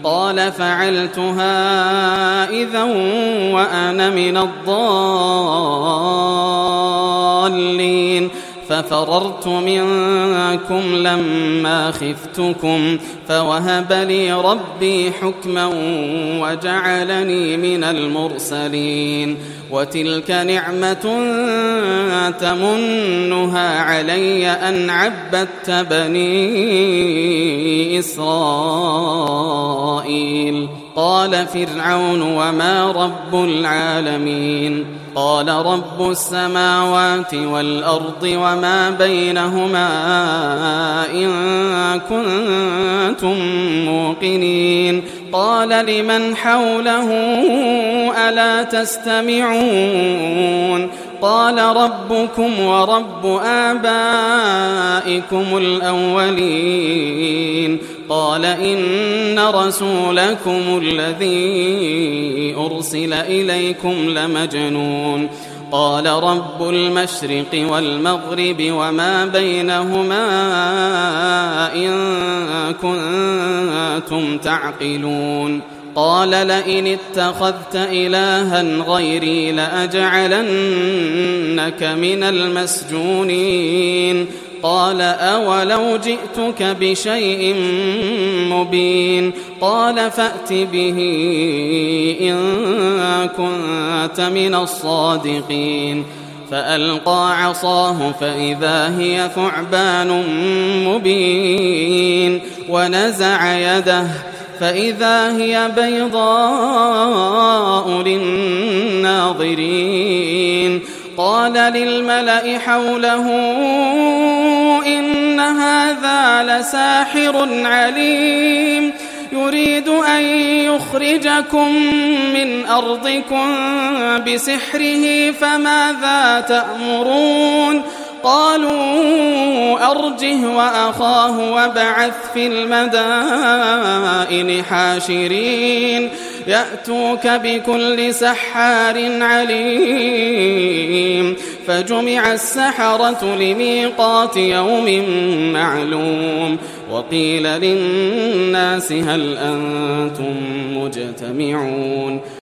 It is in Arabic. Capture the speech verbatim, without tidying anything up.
قال فعلتها إذا وأنا من الضالين ففررت منكم لما خفتكم فوهب لي ربي حكما وجعلني من المرسلين وتلك نعمة تمنها علي أن عبدت بني إسرائيل قال فرعون وما رب العالمين قال رب السماوات والأرض وما بينهما إن كنتم موقنين قال لمن حوله ألا تستمعون قال ربكم ورب آبائكم الأولين قال إن رسولكم الذي أرسل إليكم لمجنون قال رب المشرق والمغرب وما بينهما إن كنتم تعقلون قال لئن اتخذت إلها غيري لأجعلنك من المسجونين قال أولو جئتك بشيء مبين قال فأت به إن كنت من الصادقين فألقى عصاه فإذا هي ثعبان مبين ونزع يده فإذا هي بيضاء للناظرين قال للملأ حوله إن هذا لساحر عليم يريد أن يخرجكم من أرضكم بسحره فماذا تأمرون قالوا أرجه وأخاه وابعث في المدائن حاشرين يأتوك بكل سحار عليم فجمع السحرة لميقات يوم معلوم وقيل للناس هل أنتم مجتمعون